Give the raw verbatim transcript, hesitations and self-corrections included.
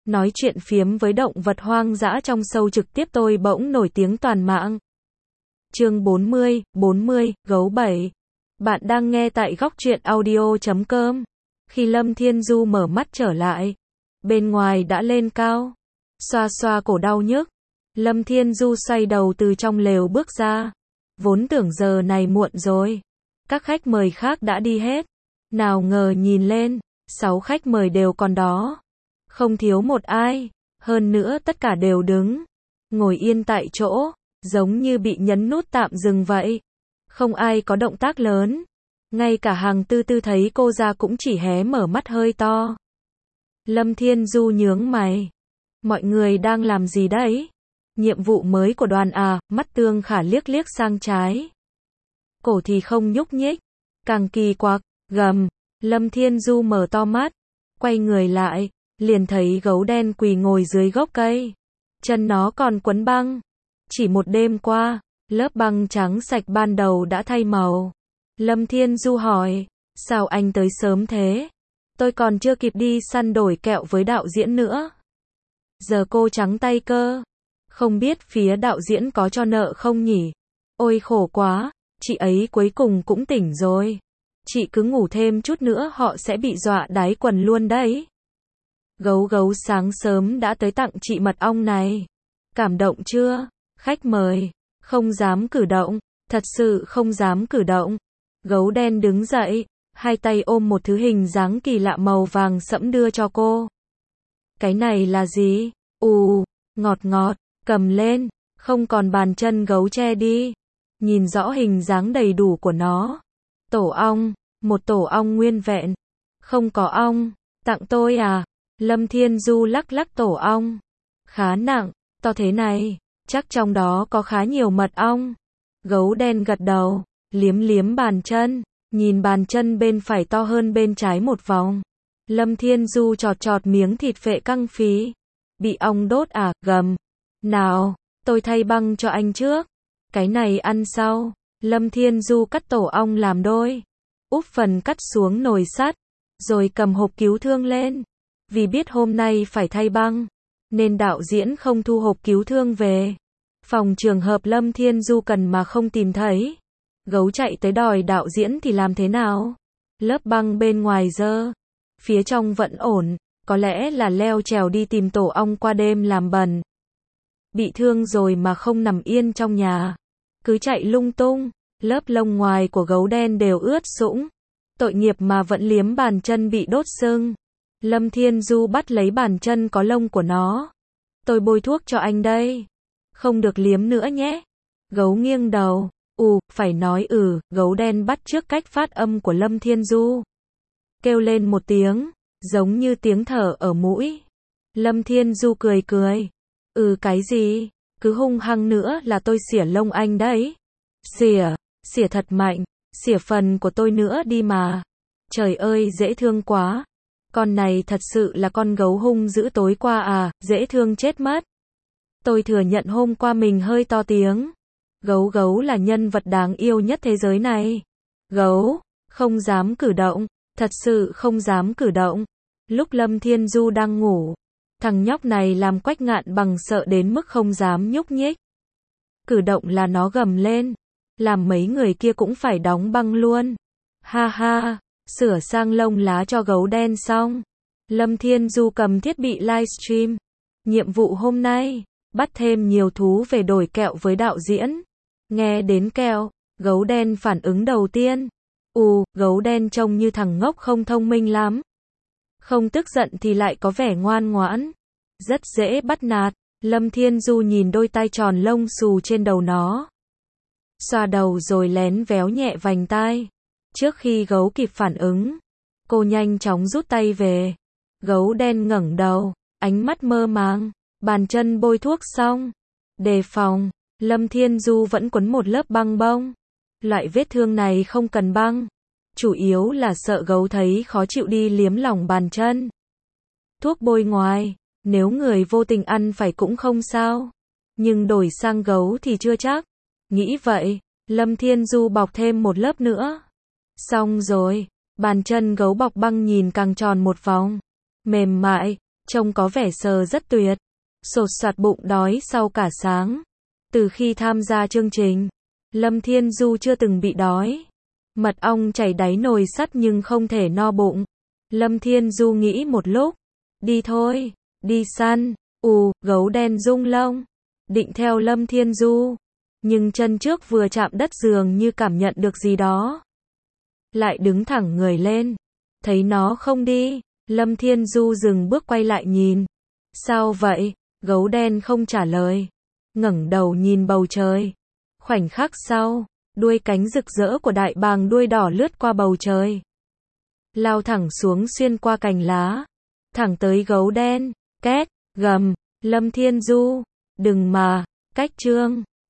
nói chuyện phiếm với động vật hoang dã trong show trực tiếp tôi bỗng nổi tiếng toàn mạng. Chương bốn mươi, bốn mươi, gấu bảy. Bạn đang nghe tại góc truyện audio chấm com. Khi Lâm Thiên Du mở mắt trở lại, bên ngoài đã lên cao. Xoa xoa cổ đau nhức, Lâm Thiên Du xoay đầu từ trong lều bước ra. Vốn tưởng giờ này muộn rồi, các khách mời khác đã đi hết. Nào ngờ nhìn lên, sáu khách mời đều còn đó. Không thiếu một ai, hơn nữa tất cả đều đứng, ngồi yên tại chỗ, giống như bị nhấn nút tạm dừng vậy. Không ai có động tác lớn. Ngay cả hàng tư tư thấy cô ra cũng chỉ hé mở mắt hơi to. Lâm Thiên Du nhướng mày. Mọi người đang làm gì đấy? Nhiệm vụ mới của đoàn à? Mắt Tương Khả liếc liếc sang trái. Cổ thì không nhúc nhích. Càng kỳ quặc, gầm. Lâm Thiên Du mở to mắt, quay người lại, liền thấy gấu đen quỳ ngồi dưới gốc cây. Chân nó còn quấn băng. Chỉ một đêm qua, lớp băng trắng sạch ban đầu đã thay màu. Lâm Thiên Du hỏi, sao anh tới sớm thế? Tôi còn chưa kịp đi săn đổi kẹo với đạo diễn nữa. Giờ cô trắng tay cơ. Không biết phía đạo diễn có cho nợ không nhỉ? Ôi khổ quá, chị ấy cuối cùng cũng tỉnh rồi. Chị cứ ngủ thêm chút nữa họ sẽ bị dọa đáy quần luôn đấy. Gấu gấu sáng sớm đã tới tặng chị mật ong này. Cảm động chưa? Khách mời, không dám cử động, thật sự không dám cử động. Gấu đen đứng dậy, hai tay ôm một thứ hình dáng kỳ lạ màu vàng sẫm đưa cho cô. Cái này là gì? Ù, ngọt ngọt, cầm lên, không còn bàn chân gấu che đi. Nhìn rõ hình dáng đầy đủ của nó. Tổ ong, một tổ ong nguyên vẹn. Không có ong, tặng tôi à? Lâm Thiên Du lắc lắc tổ ong. Khá nặng, to thế này, chắc trong đó có khá nhiều mật ong. Gấu đen gật đầu, liếm liếm bàn chân, nhìn bàn chân bên phải to hơn bên trái một vòng. Lâm Thiên Du chọt chọt miếng thịt phệ căng phí. Bị ong đốt à? Gầm. Nào, tôi thay băng cho anh trước. Cái này ăn sau. Lâm Thiên Du cắt tổ ong làm đôi, úp phần cắt xuống nồi sắt, rồi cầm hộp cứu thương lên. Vì biết hôm nay phải thay băng, nên đạo diễn không thu hộp cứu thương về. Phòng trường hợp Lâm Thiên Du cần mà không tìm thấy. Gấu chạy tới đòi đạo diễn thì làm thế nào? Lớp băng bên ngoài dơ, phía trong vẫn ổn, có lẽ là leo trèo đi tìm tổ ong qua đêm làm bẩn. Bị thương rồi mà không nằm yên trong nhà, cứ chạy lung tung. Lớp lông ngoài của gấu đen đều ướt sũng. Tội nghiệp mà vẫn liếm bàn chân bị đốt sưng. Lâm Thiên Du bắt lấy bàn chân có lông của nó. Tôi bôi thuốc cho anh đây. Không được liếm nữa nhé. Gấu nghiêng đầu. Ù, phải nói ừ. Gấu đen bắt chước cách phát âm của Lâm Thiên Du. Kêu lên một tiếng, giống như tiếng thở ở mũi. Lâm Thiên Du cười cười. Ừ cái gì? Cứ hung hăng nữa là tôi xỉa lông anh đấy. Xỉa, xỉa thật mạnh, xỉa phần của tôi nữa đi mà. Trời ơi dễ thương quá. Con này thật sự là con gấu hung dữ tối qua à, dễ thương chết mất. Tôi thừa nhận hôm qua mình hơi to tiếng. Gấu gấu là nhân vật đáng yêu nhất thế giới này. Gấu, không dám cử động, thật sự không dám cử động. Lúc Lâm Thiên Du đang ngủ, thằng nhóc này làm Quách Ngạn Bằng sợ đến mức không dám nhúc nhích. Cử động là nó gầm lên, làm mấy người kia cũng phải đóng băng luôn. Ha ha, sửa sang lông lá cho gấu đen xong. Lâm Thiên Du cầm thiết bị livestream. Nhiệm vụ hôm nay, bắt thêm nhiều thú về đổi kẹo với đạo diễn. Nghe đến kẹo, gấu đen phản ứng đầu tiên. Ù, gấu đen trông như thằng ngốc không thông minh lắm. Không tức giận thì lại có vẻ ngoan ngoãn. Rất dễ bắt nạt. Lâm Thiên Du nhìn đôi tai tròn lông xù trên đầu nó. Xoa đầu rồi lén véo nhẹ vành tai. Trước khi gấu kịp phản ứng, cô nhanh chóng rút tay về. Gấu đen ngẩng đầu, ánh mắt mơ màng, bàn chân bôi thuốc xong. Đề phòng, Lâm Thiên Du vẫn quấn một lớp băng bông. Loại vết thương này không cần băng, chủ yếu là sợ gấu thấy khó chịu đi liếm lỏng bàn chân. Thuốc bôi ngoài, nếu người vô tình ăn phải cũng không sao, nhưng đổi sang gấu thì chưa chắc. Nghĩ vậy, Lâm Thiên Du bọc thêm một lớp nữa. Xong rồi, bàn chân gấu bọc băng nhìn càng tròn một vòng. Mềm mại, trông có vẻ sờ rất tuyệt. Sột soạt bụng đói sau cả sáng. Từ khi tham gia chương trình, Lâm Thiên Du chưa từng bị đói. Mật ong chảy đáy nồi sắt nhưng không thể no bụng. Lâm Thiên Du nghĩ một lúc. Đi thôi, đi săn. Ù, gấu đen rung lông. Định theo Lâm Thiên Du. Nhưng chân trước vừa chạm đất dường như cảm nhận được gì đó. Lại đứng thẳng người lên. Thấy nó không đi, Lâm Thiên Du dừng bước quay lại nhìn. Sao vậy? Gấu đen không trả lời. Ngẩng đầu nhìn bầu trời. Khoảnh khắc sau, đuôi cánh rực rỡ của đại bàng đuôi đỏ lướt qua bầu trời. Lao thẳng xuống xuyên qua cành lá. Thẳng tới gấu đen. Két, gầm. Lâm Thiên Du. Đừng mà. Cách Trương.